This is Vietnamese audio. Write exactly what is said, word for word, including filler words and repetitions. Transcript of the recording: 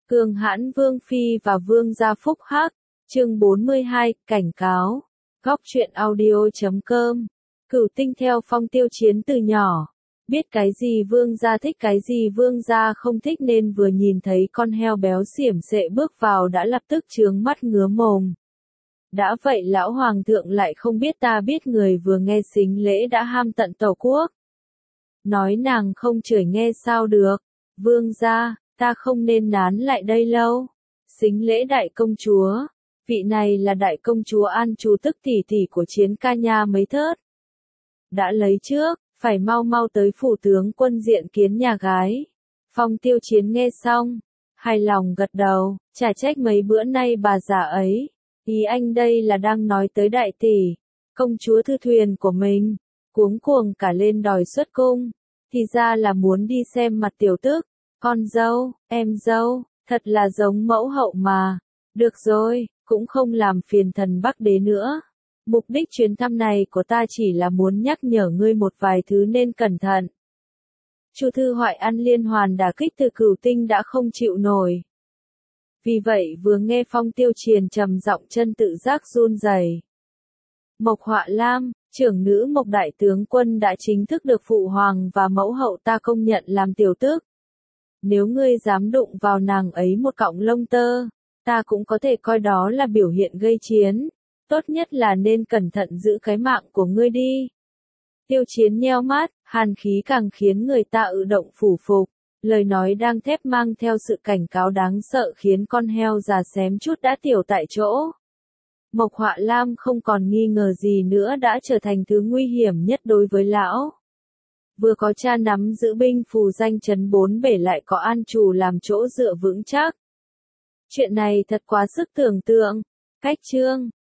Cường hãn Vương Phi và Vương gia phúc hắc, chương bốn mươi hai, cảnh cáo. Góc truyện audio chấm com. Cửu Tinh theo Phong Tiêu Chiến từ nhỏ, biết cái gì Vương gia thích cái gì Vương gia không thích nên vừa nhìn thấy con heo béo xiểm xệ bước vào đã lập tức trướng mắt ngứa mồm. Đã vậy lão hoàng thượng lại không biết ta biết người vừa nghe xính lễ đã ham tận tổ quốc. Nói nàng không chửi nghe sao được, Vương gia, ta không nên nán lại đây lâu. Xính lễ đại công chúa, vị này là đại công chúa An Chú tức tỷ tỷ của Chiến ca nha mấy thớt. Đã lấy trước, phải mau mau tới phủ tướng quân diện kiến nhà gái. Phong Tiêu Chiến nghe xong, hài lòng gật đầu, chả trách mấy bữa nay bà già ấy. Ý anh đây là đang nói tới đại tỷ, công chúa Thư Thuyền của mình, cuống cuồng cả lên đòi xuất cung, thì ra là muốn đi xem mặt tiểu tức, con dâu, em dâu, thật là giống mẫu hậu mà. Được rồi, cũng không làm phiền thần Bắc Đế nữa. Mục đích chuyến thăm này của ta chỉ là muốn nhắc nhở ngươi một vài thứ nên cẩn thận. Chu Thư Hoại ăn liên hoàn đả kích từ Cửu Tinh đã không chịu nổi. Vì vậy vừa nghe Phong Tiêu Chiến trầm giọng chân tự giác run rẩy. Mộc Họa Lam, trưởng nữ Mộc đại tướng quân đã chính thức được phụ hoàng và mẫu hậu ta công nhận làm tiểu tước. Nếu ngươi dám đụng vào nàng ấy một cọng lông tơ, ta cũng có thể coi đó là biểu hiện gây chiến. Tốt nhất là nên cẩn thận giữ cái mạng của ngươi đi. Tiêu Chiến nheo mắt, hàn khí càng khiến người ta ự động phủ phục. Lời nói đang thép mang theo sự cảnh cáo đáng sợ khiến con heo già xém chút đã tiểu tại chỗ. Mộc Họa Lam không còn nghi ngờ gì nữa đã trở thành thứ nguy hiểm nhất đối với lão. Vừa có cha nắm giữ binh phù danh chấn bốn bể lại có An Chủ làm chỗ dựa vững chắc. Chuyện này thật quá sức tưởng tượng. Cách chương,